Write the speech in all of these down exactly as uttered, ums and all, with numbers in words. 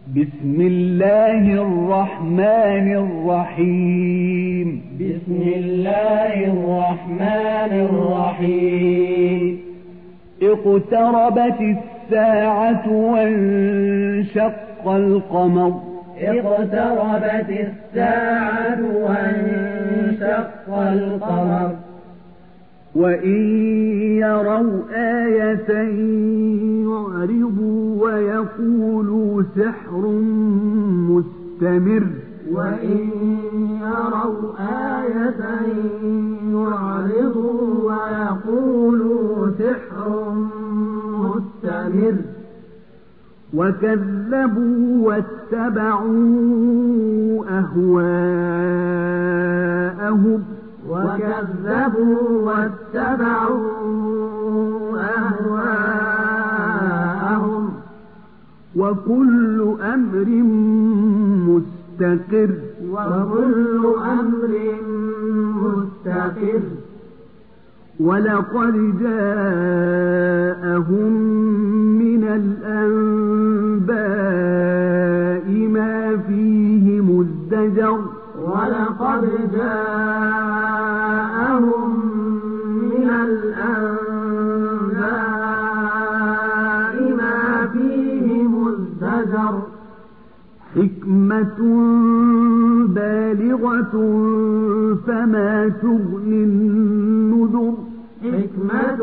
بسم الله الرحمن الرحيم بسم الله الرحمن الرحيم اقتربت الساعة وانشق القمر اقتربت الساعة وانشق القمر وإن يروا آية يعرضوا ويقولوا سحر مستمر وإن يروا آية يعرضوا ويقولوا سحر مستمر وكذبوا واتبعوا أهواءهم وكذبوا واتبعوا أهواءهم وكل أمر مستقر وكل أمر مستقر ولقد جاءهم من الأنباء ما فيه مزدجر ولقد جاءهم من الأنباء ما فيه مزدجر حكمة بالغة فما تغني النذر حكمة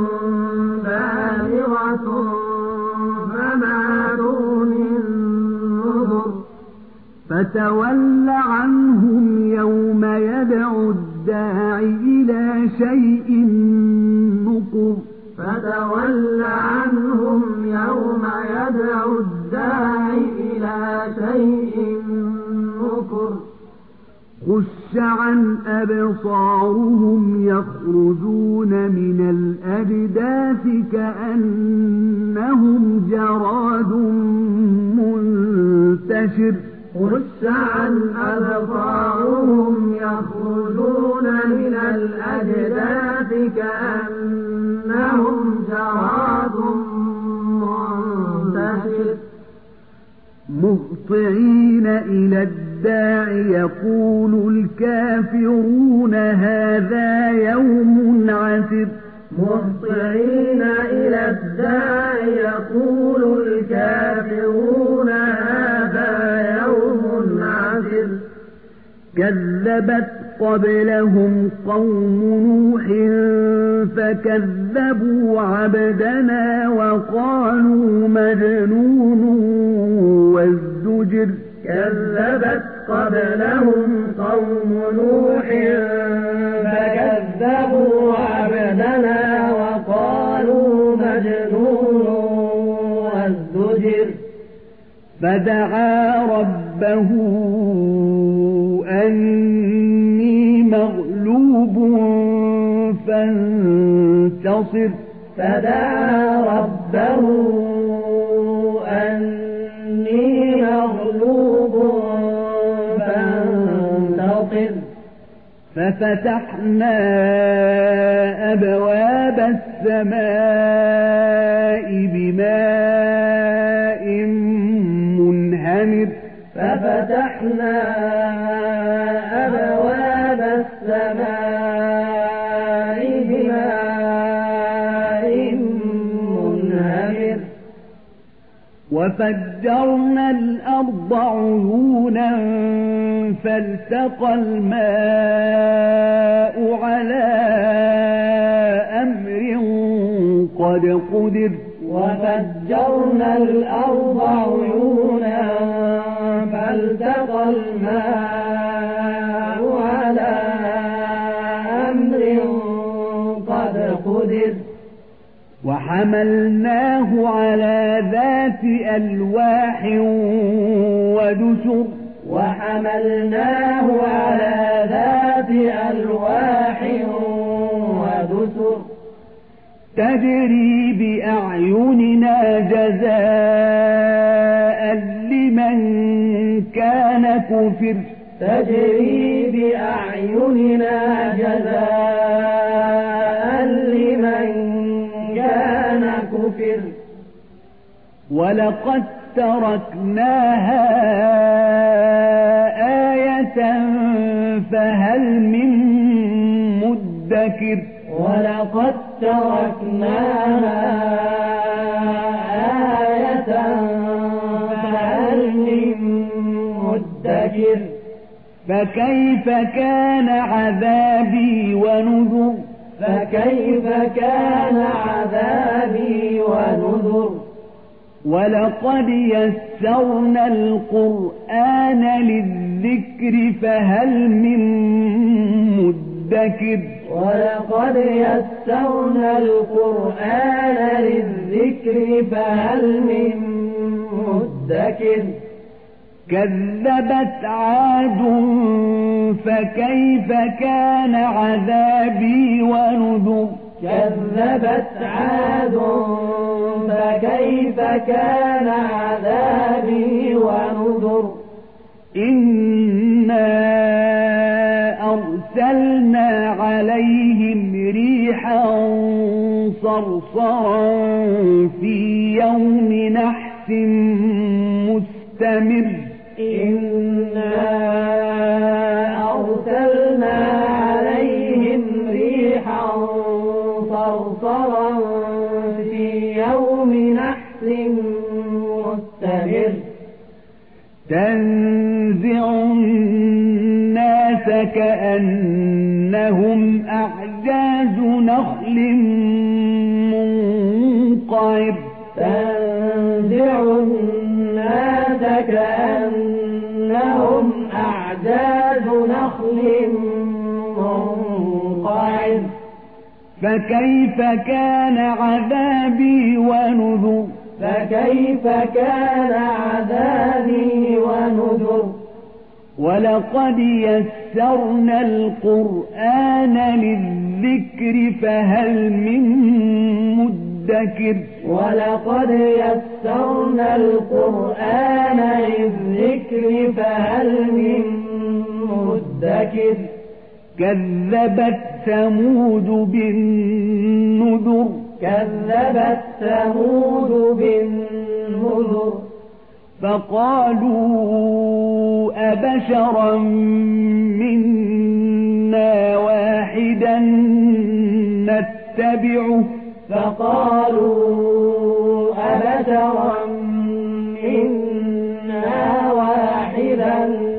بالغة فما تغني النذر فتول عنهم يوم يدعو الداعي إلى شيء نكر فتول عنهم يوم يدعو الداعي إلى شيء نكر خش عن أبصارهم يخرجون من الأجداث كأنهم جراد منتشر خش عن أبصارهم يخرجون من الأجداث كأنهم جراد منتشر مهطعين إلى الداع يقول الكافرون هذا يوم عسر مهطعين إلى الداع يقول الكافرون هذا يوم عسر كذبت قبلهم قوم نوح فكذبوا عبدنا وقالوا مجنون وازدجر كذبت قبلهم قوم نوح فكذبوا عبدنا وقالوا مجنون وازدجر فدعا ربه أني مغلوب فانتصر فدعا ربه أني مغلوب فانتصر ففتحنا أبواب السماء بماء منهمر ففتحنا أبواب السماء بماء منهمر وفجرنا الأرض عيونا فالتقى الماء على أمر قد قدر وفجرنا الأرض عيونا فالتقى الماء على أمر قد قدر وحملناه على ذات ألواح ودسر وحملناه على ذات ألواح ودسر تجري بأعيننا جزاء لمن كان كفر تجري بأعيننا جزاء لمن كان كفر ولقد تركناها آية فهل من مدكر ولقد تركناها آية فهل من مدكر فكيف كان عذابي ونذر فكيف كان عذابي ونذر ولقد يسرنا القرآن للذكر فهل من مدكر ولقد يسرنا القرآن للذكر فهل من مدكر كذبت عاد فكيف كان عذابي ونذر كذبت عاد فكيف كان عذابي ونذر إنا أرسلنا عليهم ريحا صرصرا في يوم نحس مستمر إنا أرسلنا عليهم ريحا صرصرا في يوم نحس مستمر تنزع الناس كأنهم أعجاز نخل منقعر تنزع الناس كأنهم أعجاز نخل منقعر فكيف كان عذابي ونذر فكيف كان عذابي ونذر ولقد يسرنا القرآن للذكر فهل من مدكر ولقد يسرنا القرآن للذكر فهل من مدكر كذبت ثمود بالنذر كذبت ثمود بالنذر فقالوا أبشرا منا واحدا نتبعه فقالوا أبشرا منا واحدا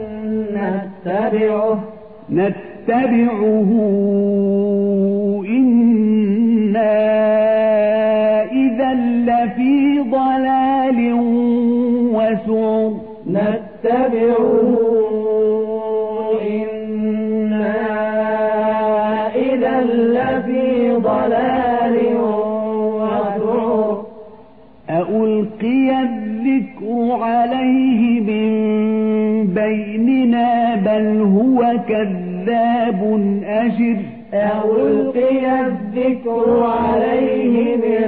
نتبعه نتبعه إنا إذا لفي ضلال وسعر نتبعه إنا إذا لفي ضلال وسعر ألقي الذكر عليه من بيننا بل هو كذاب أشر ألقي الذكر عليه من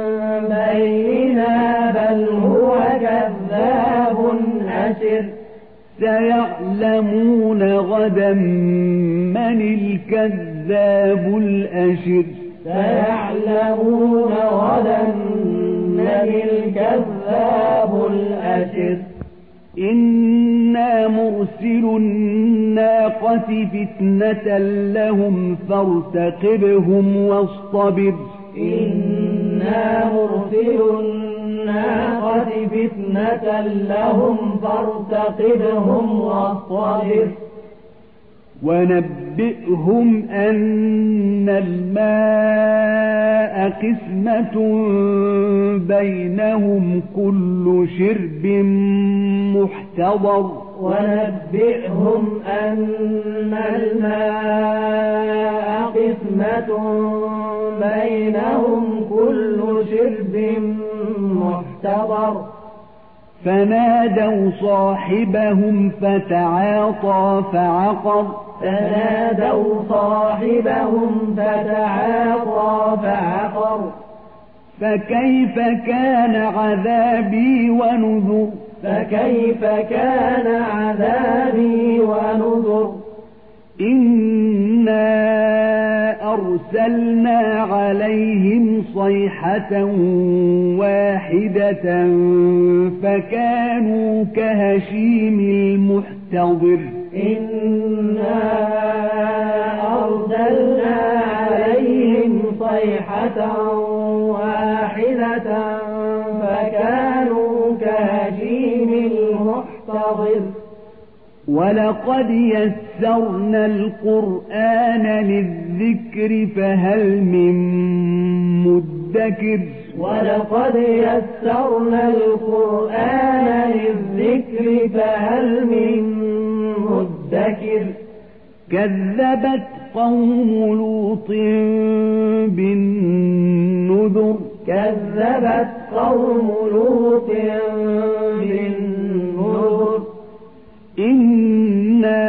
بيننا بل هو كذاب أشر سيعلمون غدا من الكذاب الأشر سيعلمون غدا من الكذاب الأشر إنا مرسل الناقة فتنة لهم فارتقبهم واصطبر إنا مرسل الناقة فتنة لهم فارتقبهم واصطبر ونبئهم أن الماء قسمة بينهم كل شرب محتضر ونبئهم أن الماء قسمة بينهم كل شرب محتضر فنادوا صاحبهم فتعاطى فعقر فنادوا صاحبهم فتعاطى فعقر فكيف كان عذابي ونذر فكيف كان عذابي ونذر إنا أرسلنا عليهم صيحة واحدة فكانوا كهشيم المحتضر إنا أرسلنا عليهم صيحة واحدة فكانوا كهشيم المحتضر ولقد يسرنا القرآن للذكر فهل من مدكر ولقد يسرنا القرآن للذكر فهل من مدكر كذبت قوم لوط بالنذر كذبت قوم لوط بالنذر إنا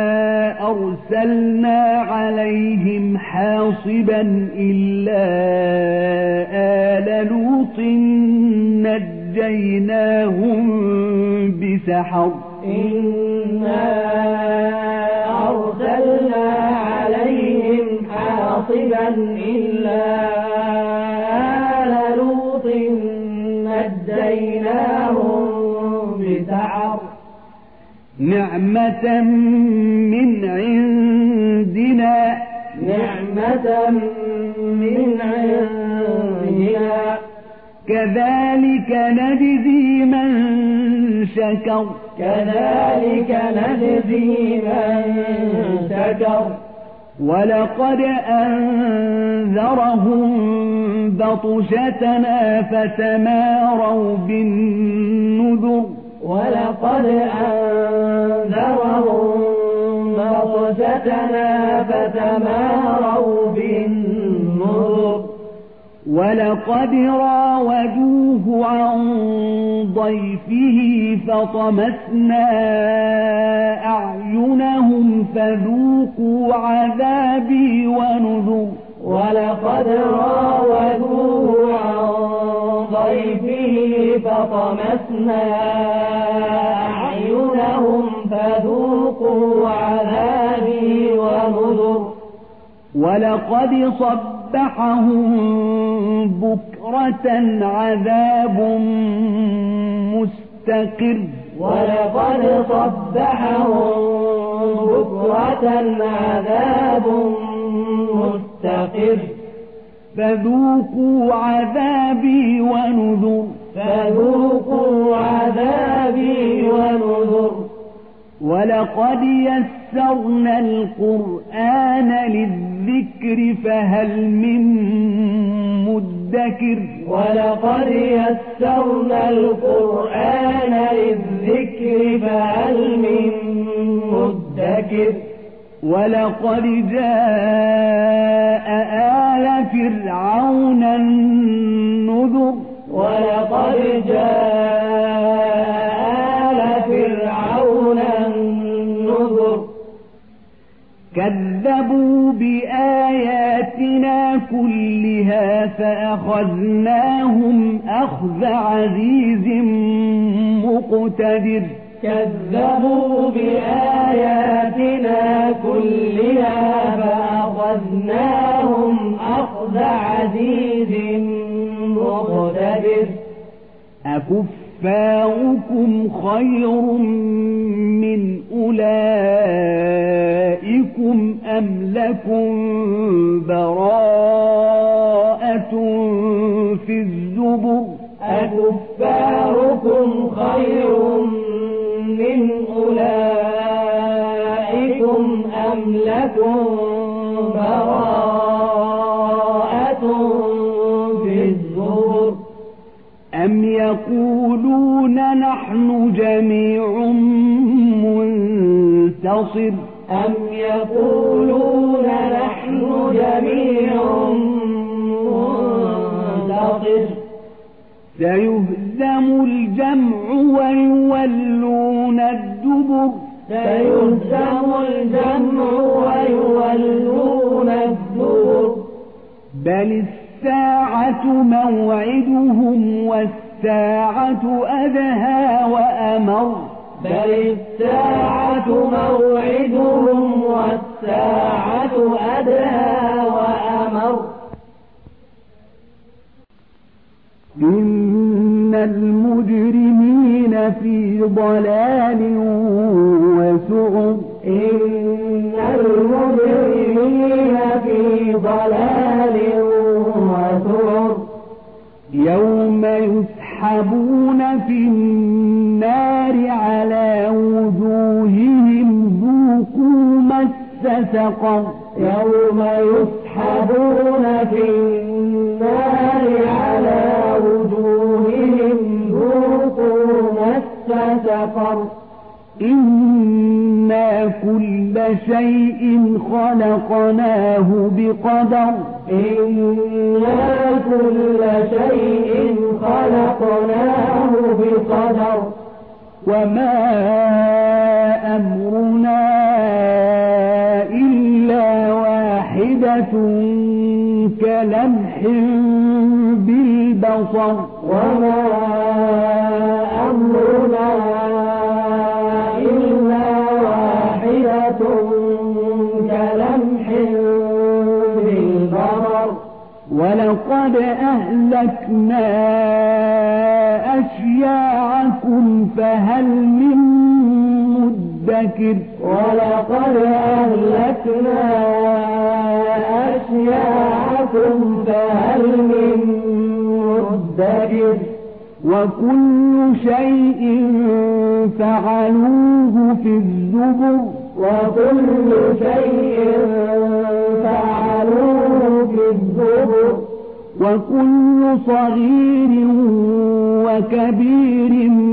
أرسلنا عليهم حاصبا إلا آل لوط نجيناهم بسحر إنا أرسلنا عليهم حاصبا إلا آل لوط نجيناهم بسحر نعمة من عندنا نعمة من عندنا كذلك نجزي من شكر كذلك نجزي من شكر ولقد أنذرهم بطشتنا فتماروا بالنذر ولقد أنذرهم بطشتنا فتماروا بالنذر ولقد راودوه عن ضيفه فطمسنا أعينهم فذوقوا عذابي ونذر ولقد راودوه عن ضيفه فطمسنا أعينهم فذوقوا عذابي ونذر ولقد صبحهم بكرة عذاب مستقر ولقد صبحهم بكرة عذاب مستقر فذوقوا عذابي ونذر فذوقوا عذابي ونذر ولقد يسرنا القرآن للذكر فهل من مدكر ولقد يسرنا القرآن للذكر فهل من مدكر ولقد جاء آل فرعون النذر ولقد جاء آل فرعون النذر كذبوا بآياتنا كلها فأخذناهم أخذ عزيز مقتدر كذبوا بآياتنا كلها فأخذناهم أخذ عزيز مقتدر أكفاركم خير من أولئكم أم لكم براءة في الزبر أكفاركم خير من أولئكم أم لكم براءة في الزبر أم يقولون نحن جميع منتصر أم يقولون نحن جميع منتصر سيهزم الجمع ويولون الدبر سيهزم الجمع ويولون الدبر بل الساعة موعدهم والساعة أدهى وأمر بل الساعة موعدهم والساعة والساعة أدهى وأمر إن المجرمين في ضلال وسعر إن المجرمين في ضلال وسعر يوم يسحبون في النار على وجوههم ذوقوا مس سقر يوم يسحبون في النار على وجوههم ذوقوا مس سقر إنا كل شيء خلقناه بقدر إنا كل شيء خلقناه بقدر وما أمرنا إلا واحدة كلمح بالبصر وما أمرنا إلا واحدة كلمح بالبصر ولقد أهلكنا أشياعكم فهل من مدكر ولقد أهلكنا أشياعكم فهل من مدكر وكل شيء فعلوه في الزبر وكل شيء فعلوه في الزبر وكل صغير وكبير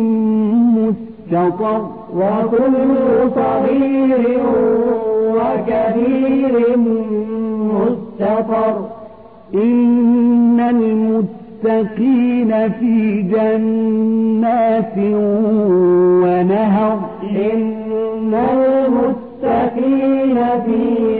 مستطر وكل صغير وكبير مستطر إن المتقين في جنات ونهر إن المتقين في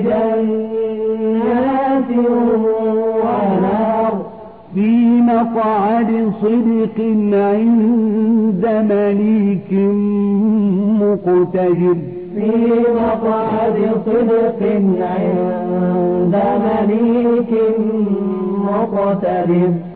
جنات ونهر في مقعد صدق عند مليك مقتدر في مقعد صدق عند مليك مقتدر